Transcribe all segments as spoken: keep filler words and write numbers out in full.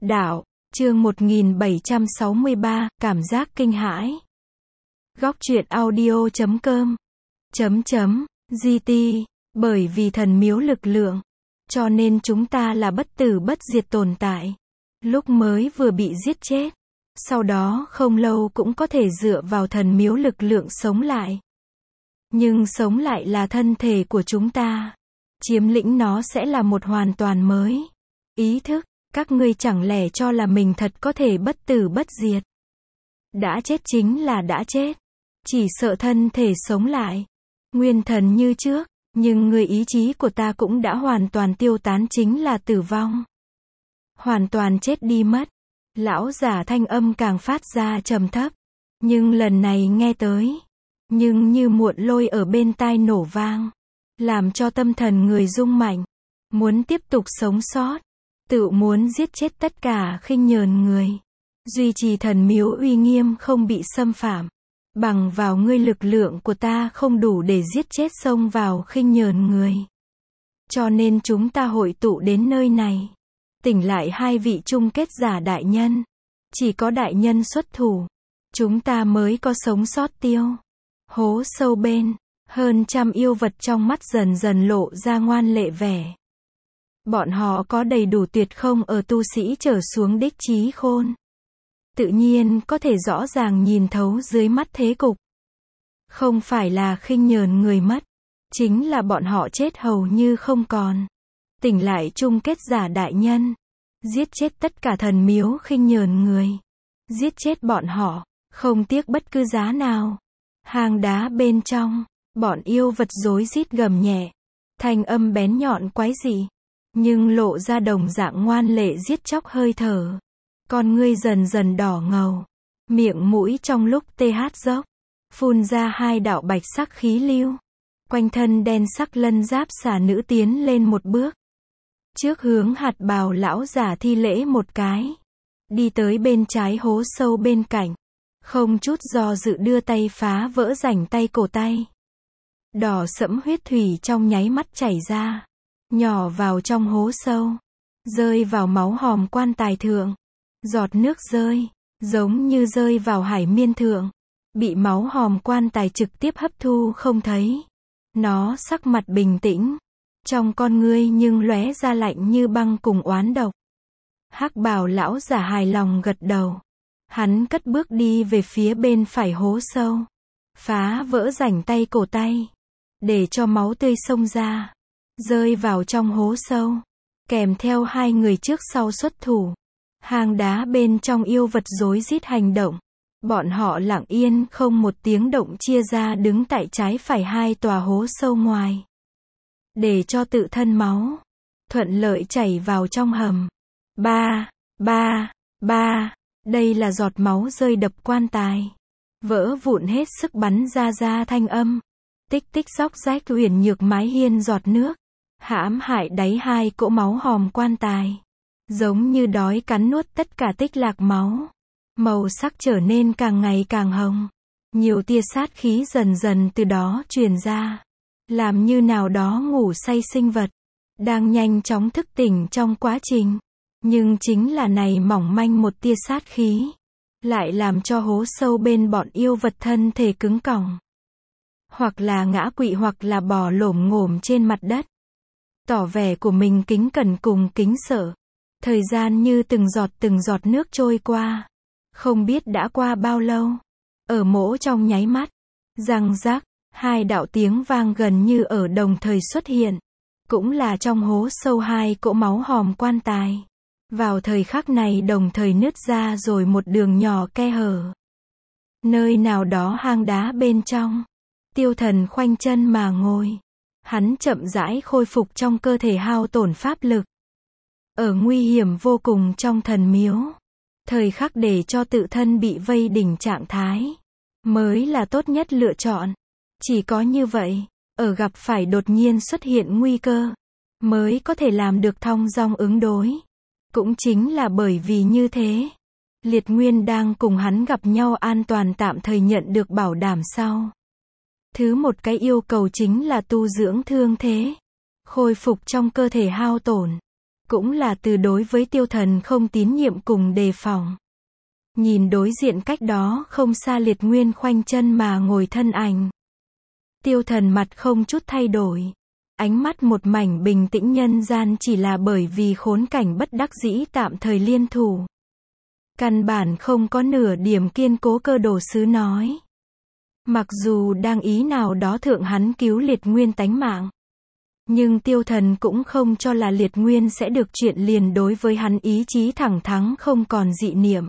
Đạo, chương một nghìn bảy trăm sáu mươi ba, cảm giác kinh hãi. Góc truyện audio chấm com chấm chấm giê tê, bởi vì thần miếu lực lượng, cho nên chúng ta là bất tử bất diệt tồn tại. Lúc mới vừa bị giết chết, sau đó không lâu cũng có thể dựa vào thần miếu lực lượng sống lại. Nhưng sống lại là thân thể của chúng ta. Chiếm lĩnh nó sẽ là một hoàn toàn mới ý thức. Các ngươi chẳng lẽ cho là mình thật có thể bất tử bất diệt? Đã chết chính là đã chết. Chỉ sợ thân thể sống lại. Nguyên thần như trước, nhưng người ý chí của ta cũng đã hoàn toàn tiêu tán, chính là tử vong. Hoàn toàn chết đi mất. Lão giả thanh âm càng phát ra trầm thấp. Nhưng lần này nghe tới, nhưng như muộn lôi ở bên tai nổ vang. Làm cho tâm thần người rung mạnh. Muốn tiếp tục sống sót. Tự muốn giết chết tất cả khinh nhờn người. Duy trì thần miếu uy nghiêm không bị xâm phạm. Bằng vào ngươi lực lượng của ta không đủ để giết chết xông vào khinh nhờn người. Cho nên chúng ta hội tụ đến nơi này. Tỉnh lại hai vị chung kết giả đại nhân. Chỉ có đại nhân xuất thủ, chúng ta mới có sống sót tiêu. Hố sâu bên, hơn trăm yêu vật trong mắt dần dần lộ ra ngoan lệ vẻ. Bọn họ có đầy đủ tuyệt không ở tu sĩ trở xuống đích trí khôn. Tự nhiên có thể rõ ràng nhìn thấu dưới mắt thế cục. Không phải là khinh nhờn người mất, chính là bọn họ chết hầu như không còn. Tỉnh lại chung kết giả đại nhân. Giết chết tất cả thần miếu khinh nhờn người. Giết chết bọn họ, không tiếc bất cứ giá nào. Hang đá bên trong, bọn yêu vật rối rít gầm nhẹ. Thanh âm bén nhọn quái dị. Nhưng lộ ra đồng dạng ngoan lệ giết chóc hơi thở. Con ngươi dần dần đỏ ngầu. Miệng mũi trong lúc tê hát dốc. Phun ra hai đạo bạch sắc khí lưu. Quanh thân đen sắc lân giáp xà nữ tiến lên một bước. Trước hướng hạt bào lão giả thi lễ một cái. Đi tới bên trái hố sâu bên cạnh. Không chút do dự đưa tay phá vỡ rảnh tay cổ tay. Đỏ sẫm huyết thủy trong nháy mắt chảy ra. Nhỏ vào trong hố sâu. Rơi vào máu hòm quan tài thượng. Giọt nước rơi, giống như rơi vào hải miên thượng. Bị máu hòm quan tài trực tiếp hấp thu không thấy. Nó sắc mặt bình tĩnh. Trong con ngươi nhưng lóe ra lạnh như băng cùng oán độc. Hắc bào lão giả hài lòng gật đầu. Hắn cất bước đi về phía bên phải hố sâu. Phá vỡ rảnh tay cổ tay. Để cho máu tươi xông ra. Rơi vào trong hố sâu. Kèm theo hai người trước sau xuất thủ. Hang đá bên trong yêu vật rối rít hành động. Bọn họ lặng yên không một tiếng động chia ra đứng tại trái phải hai tòa hố sâu ngoài. Để cho tự thân máu thuận lợi chảy vào trong hầm. Ba, ba, ba. Đây là giọt máu rơi đập quan tài. Vỡ vụn hết sức bắn ra ra thanh âm. Tích tích róc rách uyển nhược mái hiên giọt nước. Hãm hại đáy hai cỗ máu hòm quan tài. Giống như đói cắn nuốt tất cả tích lạc máu. Màu sắc trở nên càng ngày càng hồng. Nhiều tia sát khí dần dần từ đó truyền ra. Làm như nào đó ngủ say sinh vật. Đang nhanh chóng thức tỉnh trong quá trình. Nhưng chính là này mỏng manh một tia sát khí. Lại làm cho hố sâu bên bọn yêu vật thân thể cứng cỏng. Hoặc là ngã quỵ hoặc là bò lổm ngổm trên mặt đất. Tỏ vẻ của mình kính cẩn cùng kính sợ. Thời gian như từng giọt từng giọt nước trôi qua. Không biết đã qua bao lâu. Ở mỗ trong nháy mắt. Răng rắc, hai đạo tiếng vang gần như ở đồng thời xuất hiện. Cũng là trong hố sâu hai cỗ máu hòm quan tài. Vào thời khắc này đồng thời nứt ra rồi một đường nhỏ khe hở. Nơi nào đó hang đá bên trong. Tiêu Thần khoanh chân mà ngồi. Hắn chậm rãi khôi phục trong cơ thể hao tổn pháp lực. Ở nguy hiểm vô cùng trong thần miếu. Thời khắc để cho tự thân bị vây đỉnh trạng thái. Mới là tốt nhất lựa chọn. Chỉ có như vậy, ở gặp phải đột nhiên xuất hiện nguy cơ. Mới có thể làm được thong dong ứng đối. Cũng chính là bởi vì như thế. Liệt Nguyên đang cùng hắn gặp nhau an toàn tạm thời nhận được bảo đảm sau. Thứ một cái yêu cầu chính là tu dưỡng thương thế. Khôi phục trong cơ thể hao tổn. cũng là từ đối với Tiêu Thần không tín nhiệm cùng đề phòng. Nhìn đối diện cách đó không xa Liệt Nguyên khoanh chân mà ngồi thân ảnh. Tiêu Thần mặt không chút thay đổi. Ánh mắt một mảnh bình tĩnh, nhân gian chỉ là bởi vì khốn cảnh bất đắc dĩ tạm thời liên thủ. Căn bản không có nửa điểm kiên cố. Cơ đồ sứ nói. Mặc dù đang ý nào đó thượng hắn cứu Liệt Nguyên tánh mạng. Nhưng Tiêu Thần cũng không cho là Liệt Nguyên sẽ được chuyện, liền đối với hắn ý chí thẳng thắn không còn dị niệm.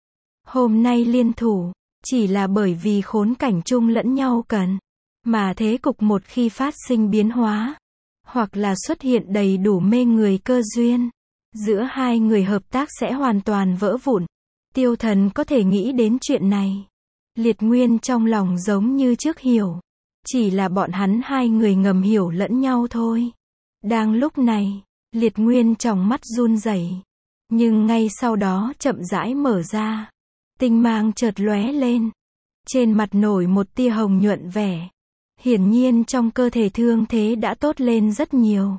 Hôm nay liên thủ, chỉ là bởi vì khốn cảnh chung lẫn nhau cần. Mà thế cục một khi phát sinh biến hóa, hoặc là xuất hiện đầy đủ mê người cơ duyên, giữa hai người hợp tác sẽ hoàn toàn vỡ vụn. Tiêu Thần có thể nghĩ đến chuyện này. Liệt Nguyên trong lòng giống như trước hiểu. Chỉ là bọn hắn hai người ngầm hiểu lẫn nhau thôi. Đang lúc này, Liệt Nguyên trong mắt run rẩy, nhưng ngay sau đó chậm rãi mở ra. Tinh mang chợt lóe lên. Trên mặt nổi một tia hồng nhuận vẻ. Hiển nhiên trong cơ thể thương thế đã tốt lên rất nhiều.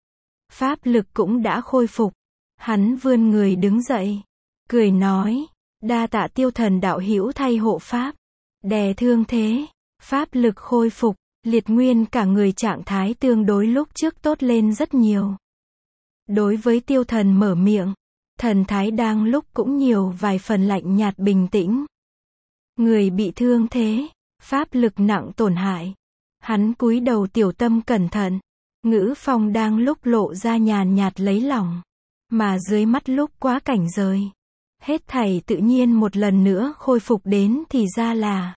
Pháp lực cũng đã khôi phục. Hắn vươn người đứng dậy. Cười nói. Đa tạ Tiêu Thần đạo hữu thay hộ pháp. Đè thương thế. Pháp lực khôi phục. Liệt Nguyên cả người trạng thái tương đối lúc trước tốt lên rất nhiều. Đối với Tiêu Thần mở miệng. Thần thái đang lúc cũng nhiều vài phần lạnh nhạt bình tĩnh. Người bị thương thế. Pháp lực nặng tổn hại. Hắn cúi đầu tiểu tâm cẩn thận. Ngữ phong đang lúc lộ ra nhàn nhạt lấy lòng. Mà dưới mắt lúc quá cảnh rời. Hết thảy tự nhiên một lần nữa khôi phục đến thì ra là.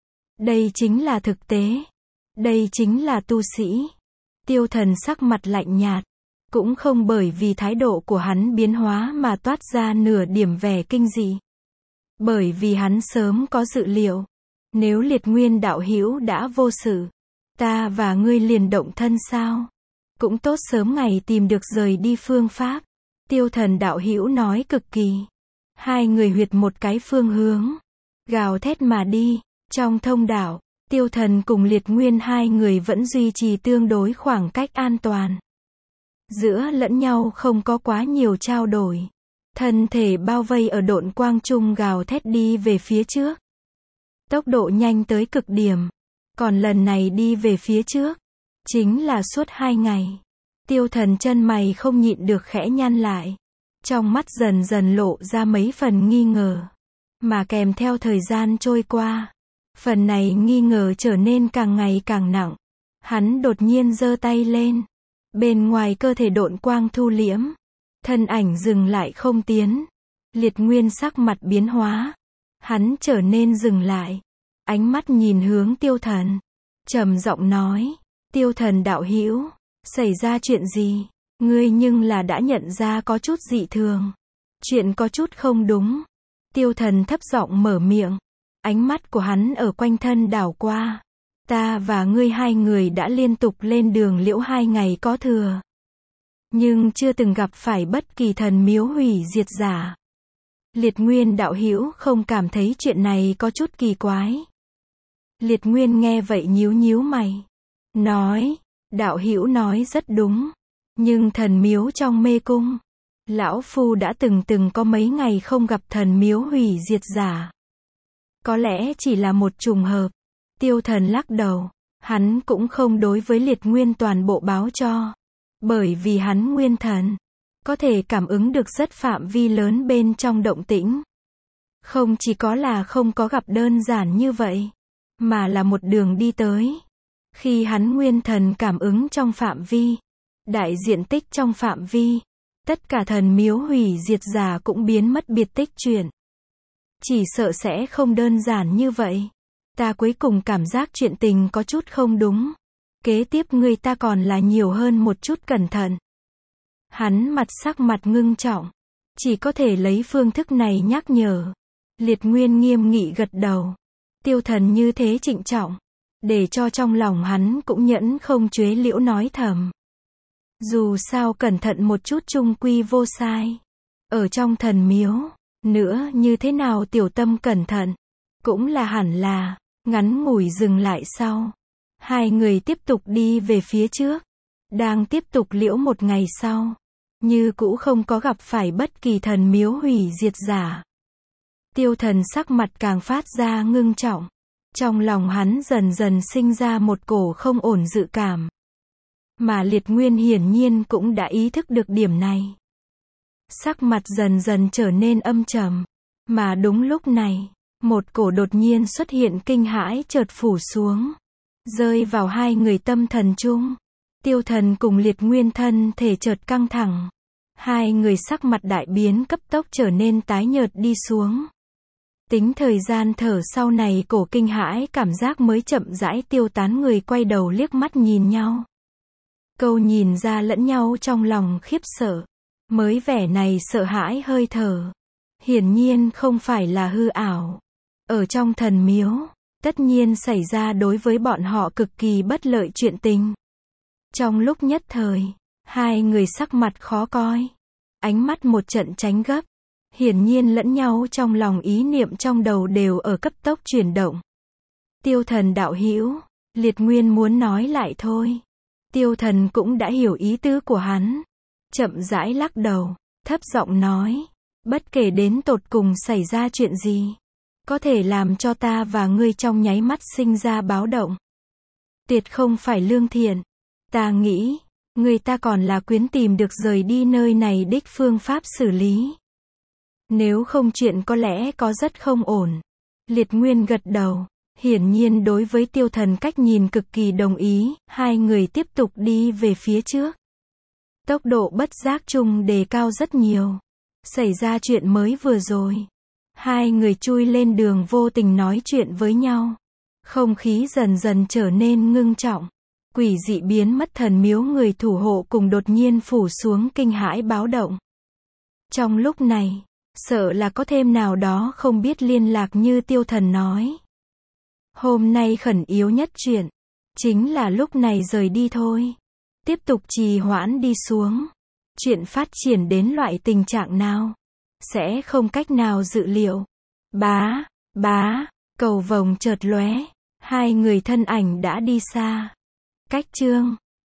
Đây chính là thực tế. Đây chính là tu sĩ. Tiêu Thần sắc mặt lạnh nhạt. Cũng không bởi vì thái độ của hắn biến hóa mà toát ra nửa điểm vẻ kinh dị. Bởi vì hắn sớm có dự liệu. Nếu Liệt Nguyên đạo hữu đã vô sự, ta và ngươi liền động thân sao? Cũng tốt sớm ngày tìm được rời đi phương pháp. Tiêu Thần đạo hữu nói cực kỳ. Hai người huyệt một cái phương hướng. Gào thét mà đi. Trong thông đạo, Tiêu Thần cùng Liệt Nguyên hai người vẫn duy trì tương đối khoảng cách an toàn. Giữa lẫn nhau không có quá nhiều trao đổi. Thân thể bao vây ở độn quang trung gào thét đi về phía trước. Tốc độ nhanh tới cực điểm. Còn lần này đi về phía trước, chính là suốt hai ngày. Tiêu Thần chân mày không nhịn được khẽ nhăn lại. Trong mắt dần dần lộ ra mấy phần nghi ngờ. Mà kèm theo thời gian trôi qua, phần này nghi ngờ trở nên càng ngày càng nặng. Hắn đột nhiên giơ tay lên. Bên ngoài cơ thể độn quang thu liễm. Thân ảnh dừng lại không tiến. Liệt Nguyên sắc mặt biến hóa. Hắn trở nên dừng lại. Ánh mắt nhìn hướng Tiêu Thần. Trầm giọng nói. Tiêu Thần đạo hữu, xảy ra chuyện gì? Ngươi nhưng là đã nhận ra có chút dị thường. Chuyện có chút không đúng. Tiêu Thần thấp giọng mở miệng. Ánh mắt của hắn ở quanh thân đảo qua. Ta và ngươi hai người đã liên tục lên đường liễu hai ngày có thừa. Nhưng chưa từng gặp phải bất kỳ thần miếu hủy diệt giả. Liệt Nguyên đạo hữu không cảm thấy chuyện này có chút kỳ quái. Liệt Nguyên nghe vậy nhíu nhíu mày. Nói, đạo hữu nói rất đúng. Nhưng thần miếu trong mê cung. Lão Phu đã từng từng có mấy ngày không gặp thần miếu hủy diệt giả. Có lẽ chỉ là một trùng hợp. Tiêu Thần lắc đầu. Hắn cũng không đối với Liệt Nguyên toàn bộ báo cho. Bởi vì hắn nguyên thần. Có thể cảm ứng được rất phạm vi lớn bên trong động tĩnh. Không chỉ có là không có gặp đơn giản như vậy. Mà là một đường đi tới. Khi hắn nguyên thần cảm ứng trong phạm vi. Đại diện tích trong phạm vi. Tất cả thần miếu hủy diệt giả cũng biến mất biệt tích chuyển. Chỉ sợ sẽ không đơn giản như vậy. Ta cuối cùng cảm giác chuyện tình có chút không đúng. Kế tiếp người ta còn là nhiều hơn một chút cẩn thận. Hắn mặt sắc mặt ngưng trọng. Chỉ có thể lấy phương thức này nhắc nhở. Liệt Nguyên nghiêm nghị gật đầu. Tiêu Thần như thế trịnh trọng. Để cho trong lòng hắn cũng nhẫn không chế liễu nói thầm. Dù sao cẩn thận một chút chung quy vô sai. Ở trong thần miếu. Nữa như thế nào tiểu tâm cẩn thận. Cũng là hẳn là. Ngắn ngủi dừng lại sau. Hai người tiếp tục đi về phía trước. Đang tiếp tục liễu một ngày sau. như cũ không có gặp phải bất kỳ thần miếu hủy diệt giả. Tiêu Thần sắc mặt càng phát ra ngưng trọng. Trong lòng hắn dần dần sinh ra một cổ không ổn dự cảm. Mà Liệt Nguyên hiển nhiên cũng đã ý thức được điểm này. Sắc mặt dần dần trở nên âm trầm. Mà đúng lúc này, một cổ đột nhiên xuất hiện kinh hãi chợt phủ xuống. Rơi vào hai người tâm thần chung. Tiêu Thần cùng Liệt Nguyên thân thể chợt căng thẳng. Hai người sắc mặt đại biến cấp tốc trở nên tái nhợt đi xuống. Tính thời gian thở sau này cổ kinh hãi cảm giác mới chậm rãi tiêu tán, người quay đầu liếc mắt nhìn nhau. Câu nhìn ra lẫn nhau trong lòng khiếp sợ. Mới vẻ này sợ hãi hơi thở. Hiển nhiên không phải là hư ảo. Ở trong thần miếu, tất nhiên xảy ra đối với bọn họ cực kỳ bất lợi chuyện tình. Trong lúc nhất thời, hai người sắc mặt khó coi. Ánh mắt một trận tránh gấp. Hiển nhiên lẫn nhau trong lòng ý niệm trong đầu đều ở cấp tốc chuyển động. Tiêu Thần đạo hữu, Liệt Nguyên muốn nói lại thôi. Tiêu Thần cũng đã hiểu ý tứ của hắn. Chậm rãi lắc đầu, thấp giọng nói. Bất kể đến tột cùng xảy ra chuyện gì, có thể làm cho ta và ngươi trong nháy mắt sinh ra báo động. Tuyệt không phải lương thiện. Ta nghĩ, người ta còn là quyến tìm được rời đi nơi này đích phương pháp xử lý. Nếu không chuyện có lẽ có rất không ổn. Liệt Nguyên gật đầu. Hiển nhiên đối với Tiêu Thần cách nhìn cực kỳ đồng ý. Hai người tiếp tục đi về phía trước. Tốc độ bất giác chung đề cao rất nhiều. Xảy ra chuyện mới vừa rồi. Hai người chui lên đường vô tình nói chuyện với nhau. Không khí dần dần trở nên ngưng trọng. Quỷ dị biến mất thần miếu người thủ hộ cùng đột nhiên phủ xuống kinh hãi báo động. Trong lúc này, sợ là có thêm nào đó không biết liên lạc như Tiêu Thần nói. Hôm nay khẩn yếu nhất chuyện, chính là lúc này rời đi thôi. Tiếp tục trì hoãn đi xuống. Chuyện phát triển đến loại tình trạng nào, sẽ không cách nào dự liệu. Bá, bá, cầu vồng chợt lóe. Hai người thân ảnh đã đi xa. Cách chương